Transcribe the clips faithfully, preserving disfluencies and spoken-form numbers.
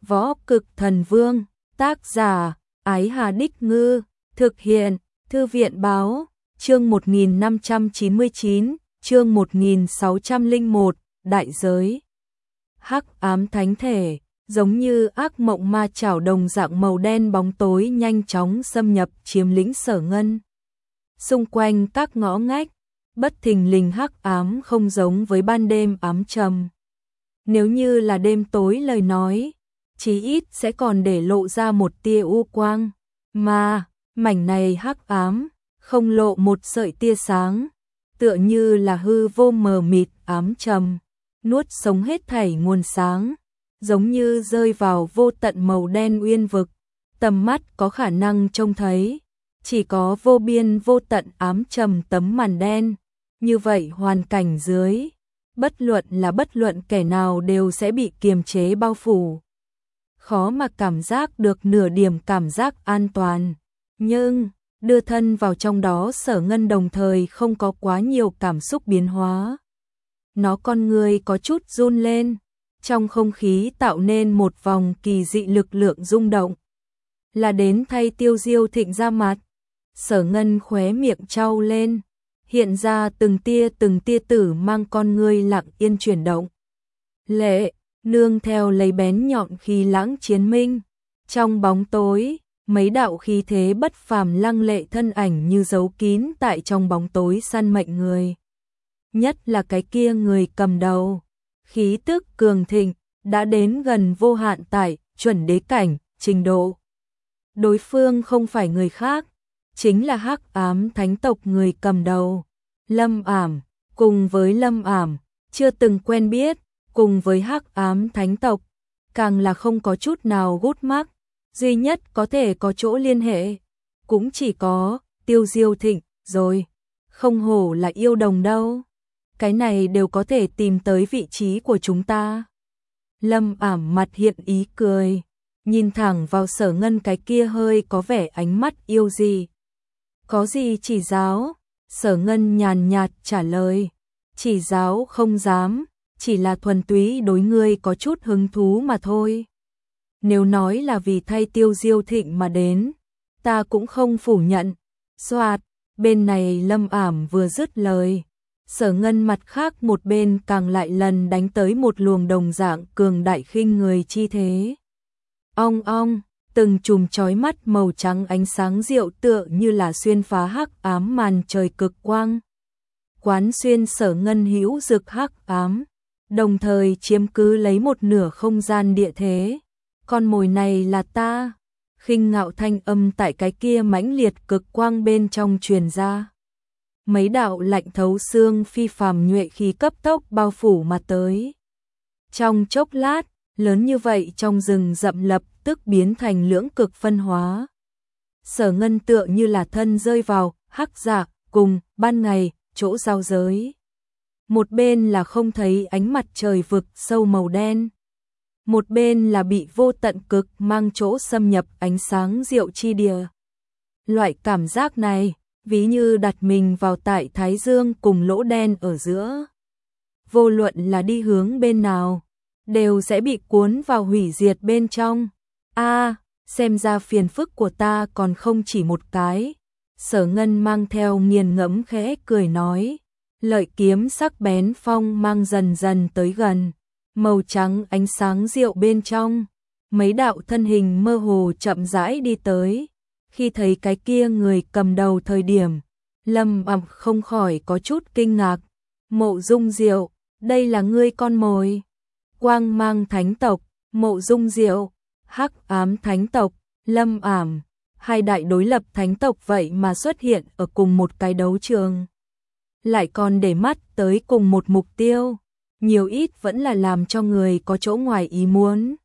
Võ Cực Thần Vương, tác giả, Ái Hà Đích Ngư, thực hiện, Thư viện Báo, chương một nghìn năm trăm chín mươi chín, chương một nghìn sáu trăm lẻ một, Đại Giới. Hắc ám thánh thể, giống như ác mộng ma chảo đồng dạng màu đen bóng tối nhanh chóng xâm nhập chiếm lĩnh Sở Ngân. Xung quanh các ngõ ngách, bất thình lình hắc ám không giống với ban đêm ám trầm. Nếu như là đêm tối lời nói, chí ít sẽ còn để lộ ra một tia u quang, mà mảnh này hắc ám, không lộ một sợi tia sáng, tựa như là hư vô mờ mịt ám trầm, nuốt sống hết thảy nguồn sáng, giống như rơi vào vô tận màu đen uyên vực, tầm mắt có khả năng trông thấy, chỉ có vô biên vô tận ám trầm tấm màn đen, như vậy hoàn cảnh dưới, bất luận là bất luận kẻ nào đều sẽ bị kiềm chế bao phủ. Khó mà cảm giác được nửa điểm cảm giác an toàn, nhưng đưa thân vào trong đó Sở Ngân đồng thời không có quá nhiều cảm xúc biến hóa. Nó con người có chút run lên, trong không khí tạo nên một vòng kỳ dị lực lượng rung động. Là đến thay Tiêu Diêu Thịnh ra mặt, Sở Ngân khóe miệng trao lên, hiện ra từng tia từng tia tử mang con người lặng yên chuyển động. Lệ, nương theo lấy bén nhọn khí lãng chiến minh, trong bóng tối, mấy đạo khí thế bất phàm lăng lệ thân ảnh như giấu kín tại trong bóng tối săn mệnh người. Nhất là cái kia người cầm đầu, khí tức cường thịnh, đã đến gần vô hạn tại chuẩn đế cảnh, trình độ. Đối phương không phải người khác, chính là Hắc Ám Thánh tộc người cầm đầu, Lâm Ảm. Cùng với Lâm Ảm, chưa từng quen biết, cùng với Hắc Ám Thánh tộc, càng là không có chút nào gút mắc, duy nhất có thể có chỗ liên hệ, cũng chỉ có Tiêu Diêu Thịnh rồi, không hổ là yêu đồng đâu. Cái này đều có thể tìm tới vị trí của chúng ta. Lâm Ảm mặt hiện ý cười, nhìn thẳng vào Sở Ngân cái kia hơi có vẻ ánh mắt yêu gì. Có gì chỉ giáo? Sở Ngân nhàn nhạt trả lời, chỉ giáo không dám, chỉ là thuần túy đối ngươi có chút hứng thú mà thôi. Nếu nói là vì thay Tiêu Diêu Thịnh mà đến, ta cũng không phủ nhận. Soạt, bên này Lâm Ảm vừa dứt lời, Sở Ngân mặt khác một bên càng lại lần đánh tới một luồng đồng dạng cường đại khinh người chi thế. Ong ong, từng chùm chói mắt màu trắng ánh sáng diệu tựa như là xuyên phá hắc ám màn trời cực quang. Quán xuyên Sở Ngân hữu dực hắc ám, đồng thời chiếm cứ lấy một nửa không gian địa thế. Con mồi này là ta. Khinh ngạo thanh âm tại cái kia mãnh liệt cực quang bên trong truyền ra. Mấy đạo lạnh thấu xương phi phàm nhuệ khí cấp tốc bao phủ mà tới. Trong chốc lát, lớn như vậy trong rừng rậm lập tức biến thành lưỡng cực phân hóa. Sở Ngân tựa như là thân rơi vào hắc dạ cùng ban ngày chỗ giao giới. Một bên là không thấy ánh mặt trời vực sâu màu đen, một bên là bị vô tận cực mang chỗ xâm nhập ánh sáng diệu chi địa. Loại cảm giác này, ví như đặt mình vào tại thái dương cùng lỗ đen ở giữa. Vô luận là đi hướng bên nào, đều sẽ bị cuốn vào hủy diệt bên trong. A, à, xem ra phiền phức của ta còn không chỉ một cái. Sở Ngân mang theo nghiền ngẫm khẽ cười nói, lợi kiếm sắc bén phong mang dần dần tới gần. Màu trắng ánh sáng diệu bên trong, mấy đạo thân hình mơ hồ chậm rãi đi tới. Khi thấy cái kia người cầm đầu thời điểm, Lâm Ảm không khỏi có chút kinh ngạc. Mộ Dung Diệu, đây là ngươi con mồi. Quang Mang Thánh tộc, Mộ Dung Diệu, Hắc Ám Thánh tộc, Lâm Ảm, hai đại đối lập thánh tộc vậy mà xuất hiện ở cùng một cái đấu trường. Lại còn để mắt tới cùng một mục tiêu, nhiều ít vẫn là làm cho người có chỗ ngoài ý muốn.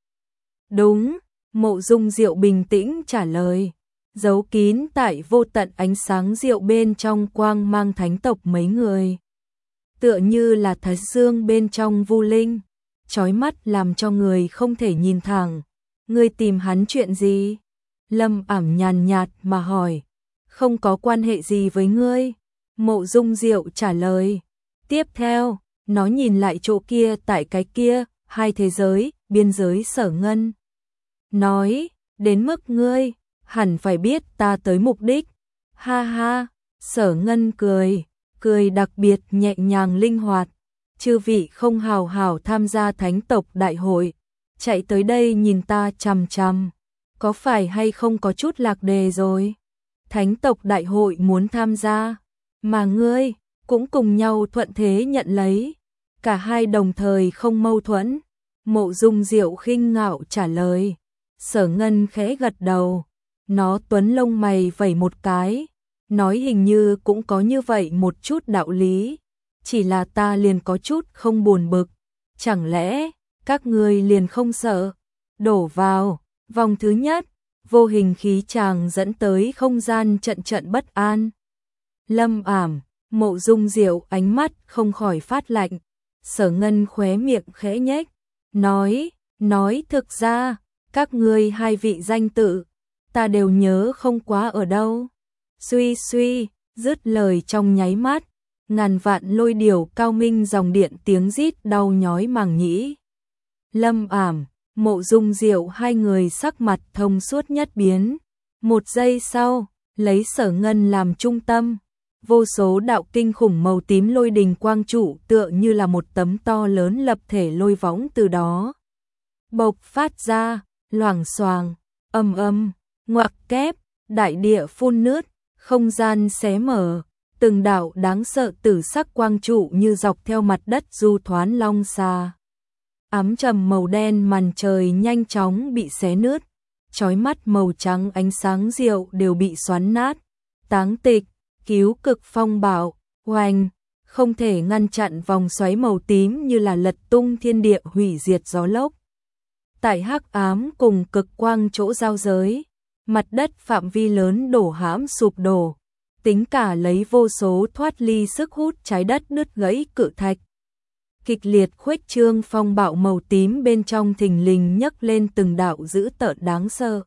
Đúng, Mộ Dung Diệu bình tĩnh trả lời, giấu kín tại vô tận ánh sáng diệu bên trong Quang Mang Thánh tộc mấy người. Tựa như là thái dương bên trong vu linh, chói mắt làm cho người không thể nhìn thẳng. Ngươi tìm hắn chuyện gì? Lâm Ảm nhàn nhạt mà hỏi. Không có quan hệ gì với ngươi. Mộ Dung Diệu trả lời. Tiếp theo, nó nhìn lại chỗ kia tại cái kia, hai thế giới, biên giới Sở Ngân. nói, đến mức ngươi, hẳn phải biết ta tới mục đích. Ha ha, Sở Ngân cười, cười đặc biệt nhẹ nhàng linh hoạt. Chư vị không hào hào tham gia thánh tộc đại hội, chạy tới đây nhìn ta chằm chằm, có phải hay không có chút lạc đề rồi? Thánh tộc đại hội muốn tham gia, mà ngươi cũng cùng nhau thuận thế nhận lấy, cả hai đồng thời không mâu thuẫn. Mộ Dung Diệu khinh ngạo trả lời. Sở Ngân khẽ gật đầu, nó tuấn lông mày vẩy một cái, nói hình như cũng có như vậy một chút đạo lý, chỉ là ta liền có chút không buồn bực, chẳng lẽ các ngươi liền không sợ? Đổ vào, vòng thứ nhất, vô hình khí tràng dẫn tới không gian trận trận bất an. Lâm ảm, Mộ Dung Diệu ánh mắt không khỏi phát lạnh. Sở Ngân khóe miệng khẽ nhếch, nói, nói thực ra, các ngươi hai vị danh tự, ta đều nhớ không quá ở đâu. Suy suy, dứt lời trong nháy mắt, ngàn vạn lôi điểu cao minh dòng điện tiếng rít đau nhói màng nhĩ. Lâm ảm, Mộ Dung Diệu hai người sắc mặt thông suốt nhất biến. Một giây sau, lấy Sở Ngân làm trung tâm, vô số đạo kinh khủng màu tím lôi đình quang trụ tựa như là một tấm to lớn lập thể lôi võng từ đó bộc phát ra, loảng xoàng, âm âm, ngoặc kép, đại địa phun nứt, không gian xé mở, từng đạo đáng sợ tử sắc quang trụ như dọc theo mặt đất du thoán long xa. Ám trầm màu đen màn trời nhanh chóng bị xé nứt, chói mắt màu trắng ánh sáng diệu đều bị xoắn nát. Táng tịch, cứu cực phong bạo, oanh, không thể ngăn chặn vòng xoáy màu tím như là lật tung thiên địa hủy diệt gió lốc. Tại hắc ám cùng cực quang chỗ giao giới, mặt đất phạm vi lớn đổ hãm sụp đổ, tính cả lấy vô số thoát ly sức hút trái đất đứt gãy cự thạch. Kịch liệt khuếch trương phong bạo màu tím bên trong thình lình nhấc lên từng đạo dữ tợn đáng sợ.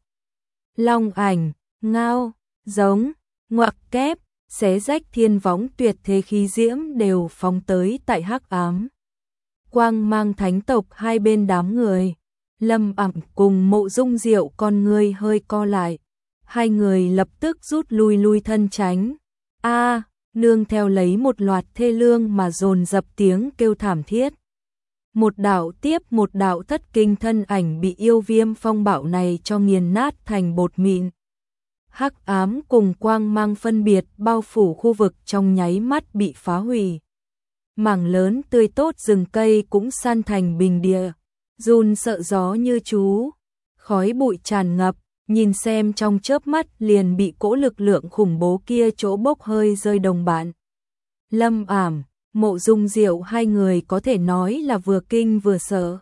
Long ảnh, ngao, giống, ngoặc kép, xé rách thiên võng tuyệt thế khí diễm đều phóng tới tại hắc ám. Quang mang thánh tộc hai bên đám người, Lâm ảm cùng Mộ Dung Diệu con người hơi co lại. Hai người lập tức rút lui lui thân tránh. A, nương theo lấy một loạt thê lương mà dồn dập tiếng kêu thảm thiết. Một đạo tiếp một đạo thất kinh thân ảnh bị yêu viêm phong bạo này cho nghiền nát thành bột mịn. Hắc ám cùng quang mang phân biệt bao phủ khu vực trong nháy mắt bị phá hủy. Mảng lớn tươi tốt rừng cây cũng san thành bình địa, run sợ gió như chú, khói bụi tràn ngập, nhìn xem trong chớp mắt liền bị cỗ lực lượng khủng bố kia chỗ bốc hơi rơi đồng bạn. Lâm ảm, Mộ Dung Diệu hai người có thể nói là vừa kinh vừa sợ.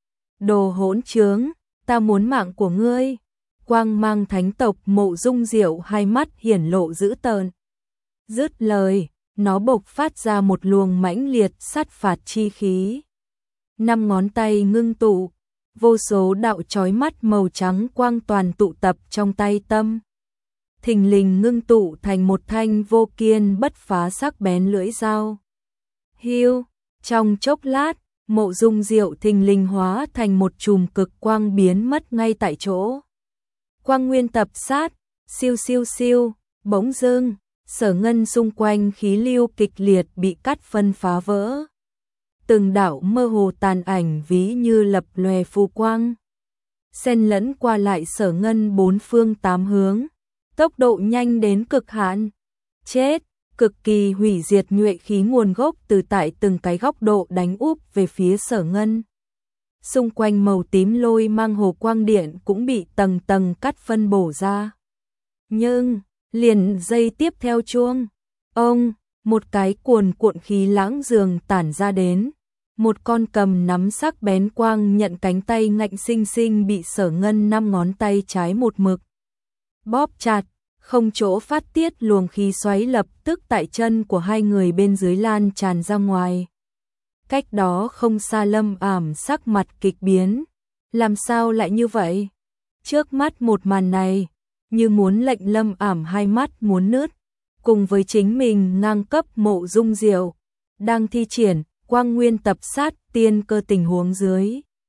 Đồ hỗn trướng, ta muốn mạng của ngươi. Quang mang thánh tộc Mộ Dung Diệu hai mắt hiển lộ dữ tợn. Dứt lời, nó bộc phát ra một luồng mãnh liệt sát phạt chi khí. Năm ngón tay ngưng tụ, vô số đạo chói mắt màu trắng quang toàn tụ tập trong tay tâm. Thình lình ngưng tụ thành một thanh vô kiên bất phá sắc bén lưỡi dao. Hiu, trong chốc lát, Mộ Dung Diệu thình lình hóa thành một chùm cực quang biến mất ngay tại chỗ. Quang nguyên tập sát, siêu siêu siêu, bỗng dưng, Sở Ngân xung quanh khí lưu kịch liệt bị cắt phân phá vỡ. Từng đạo mơ hồ tàn ảnh ví như lập lòe phù quang, xen lẫn qua lại Sở Ngân bốn phương tám hướng, tốc độ nhanh đến cực hạn. Chết, cực kỳ hủy diệt nhuệ khí nguồn gốc từ tại từng cái góc độ đánh úp về phía Sở Ngân. Xung quanh màu tím lôi mang hồ quang điện cũng bị tầng tầng cắt phân bổ ra. Nhưng, liền giây tiếp theo chuông, ông, một cái cuồn cuộn khí lãng dường tản ra đến. Một con cầm nắm sắc bén quang nhận cánh tay ngạnh sinh sinh bị Sở Ngân năm ngón tay trái một mực bóp chặt, không chỗ phát tiết luồng khí xoáy lập tức tại chân của hai người bên dưới lan tràn ra ngoài. Cách đó không xa Lâm ảm sắc mặt kịch biến. Làm sao lại như vậy? Trước mắt một màn này, như muốn lệnh Lâm ảm hai mắt muốn nứt, cùng với chính mình ngang cấp Mộ Dung Diệu, đang thi triển quang nguyên tập sát tiên cơ tình huống dưới.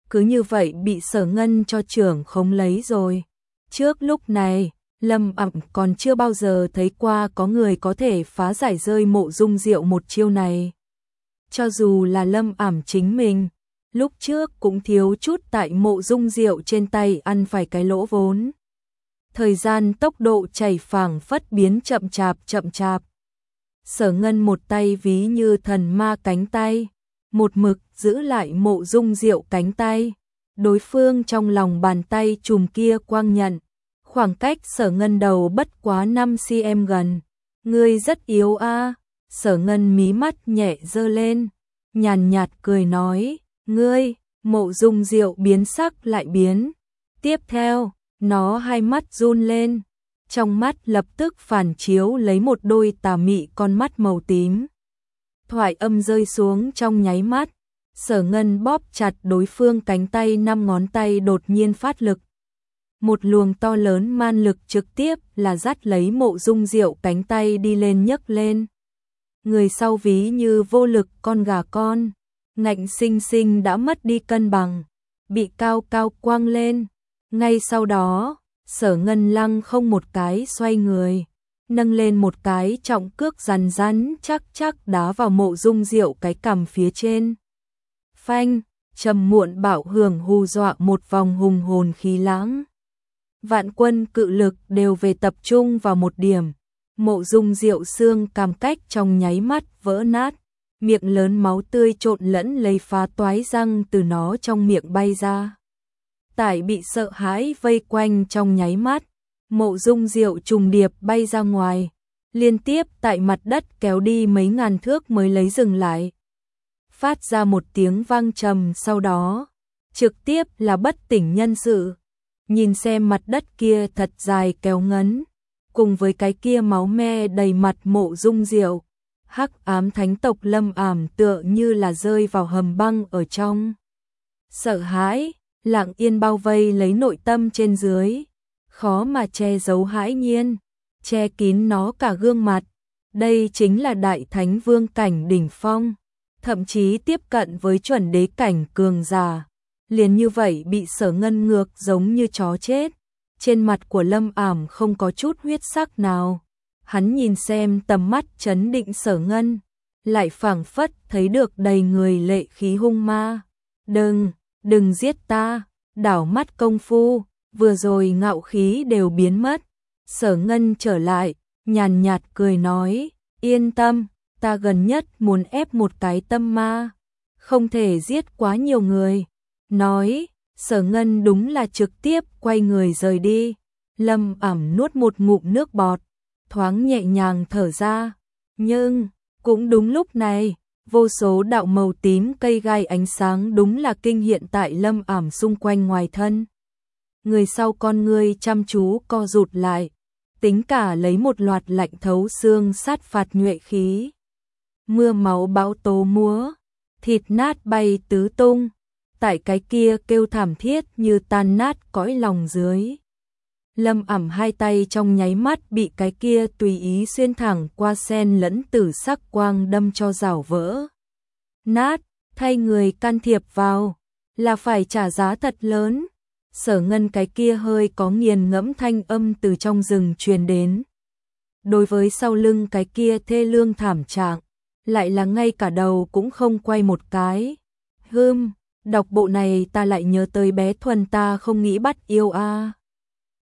cứ như vậy bị Sở Ngân cho trưởng khống lấy rồi. Trước lúc này, Lâm Ẩm còn chưa bao giờ thấy qua có người có thể phá giải rơi Mộ Dung Diệu một chiêu này. Cho dù là Lâm Ẩm chính mình, lúc trước cũng thiếu chút tại Mộ Dung Diệu trên tay ăn phải cái lỗ vốn. Thời gian tốc độ chảy phảng phất biến chậm chạp chậm chạp. Sở Ngân một tay ví như thần ma cánh tay, một mực giữ lại Mộ Dung Diệu cánh tay. Đối phương trong lòng bàn tay chùm kia quang nhận, khoảng cách Sở Ngân đầu bất quá năm xăng-ti-mét gần. Ngươi rất yếu a. Sở Ngân mí mắt nhẹ giơ lên, nhàn nhạt cười nói, ngươi. Mộ Dung Diệu biến sắc lại biến. Tiếp theo, nó hai mắt run lên, trong mắt lập tức phản chiếu lấy một đôi tà mị con mắt màu tím. Thoại âm rơi xuống trong nháy mắt, Sở Ngân bóp chặt đối phương cánh tay, năm ngón tay đột nhiên phát lực. Một luồng to lớn man lực trực tiếp là dắt lấy Mộ Dung Diệu cánh tay đi lên nhấc lên. Người sau ví như vô lực con gà con, ngạnh sinh sinh đã mất đi cân bằng, bị cao cao quăng lên. Ngay sau đó, Sở Ngân lăng không một cái xoay người, nâng lên một cái trọng cước rắn rắn chắc chắc đá vào Mộ Dung Diệu cái cằm phía trên. Phanh, trầm muộn bạo hưởng hù dọa một vòng hùng hồn khí lãng. Vạn quân cự lực đều về tập trung vào một điểm. Mộ Dung Diệu xương cằm cách trong nháy mắt vỡ nát, miệng lớn máu tươi trộn lẫn lấy phá toái răng từ nó trong miệng bay ra. Tải bị sợ hãi vây quanh trong nháy mắt, Mộ Dung Diệu trùng điệp bay ra ngoài, liên tiếp tại mặt đất kéo đi mấy ngàn thước mới lấy dừng lại. Phát ra một tiếng vang trầm, sau đó trực tiếp là bất tỉnh nhân sự. Nhìn xem mặt đất kia thật dài kéo ngấn, cùng với cái kia máu me đầy mặt Mộ Dung Diệu, hắc ám thánh tộc Lâm Ảm tựa như là rơi vào hầm băng ở trong. Sợ hãi lặng yên bao vây lấy nội tâm trên dưới, khó mà che giấu hãi nhiên, che kín nó cả gương mặt. Đây chính là đại thánh vương cảnh đỉnh phong, thậm chí tiếp cận với chuẩn đế cảnh cường giả. Liền như vậy bị Sở Ngân ngược giống như chó chết. Trên mặt của Lâm Ảm không có chút huyết sắc nào. Hắn nhìn xem tầm mắt trấn định Sở Ngân, lại phảng phất thấy được đầy người lệ khí hung ma. Đừng, đừng giết ta. Đảo mắt công phu, vừa rồi ngạo khí đều biến mất. Sở Ngân trở lại, nhàn nhạt cười nói, yên tâm, ta gần nhất muốn ép một cái tâm ma, không thể giết quá nhiều người. Nói, Sở Ngân đúng là trực tiếp quay người rời đi. Lâm Ảm nuốt một ngụm nước bọt, thoáng nhẹ nhàng thở ra. Nhưng, cũng đúng lúc này, vô số đạo màu tím cây gai ánh sáng đúng là kinh hiện tại Lâm Ảm xung quanh ngoài thân. Người sau con ngươi chăm chú co rụt lại, tính cả lấy một loạt lạnh thấu xương sát phạt nhuệ khí. Mưa máu bão tố múa, thịt nát bay tứ tung, tại cái kia kêu thảm thiết như tan nát cõi lòng dưới. Lâm Ảm hai tay trong nháy mắt bị cái kia tùy ý xuyên thẳng qua sen lẫn tử sắc quang đâm cho rảo vỡ. Nát, thay người can thiệp vào, là phải trả giá thật lớn. Sở Ngân cái kia hơi có nghiền ngẫm thanh âm từ trong rừng truyền đến. Đối với sau lưng cái kia thê lương thảm trạng, lại là ngay cả đầu cũng không quay một cái. Hừm, đọc bộ này ta lại nhớ tới bé Thuần ta không nghĩ bắt yêu a.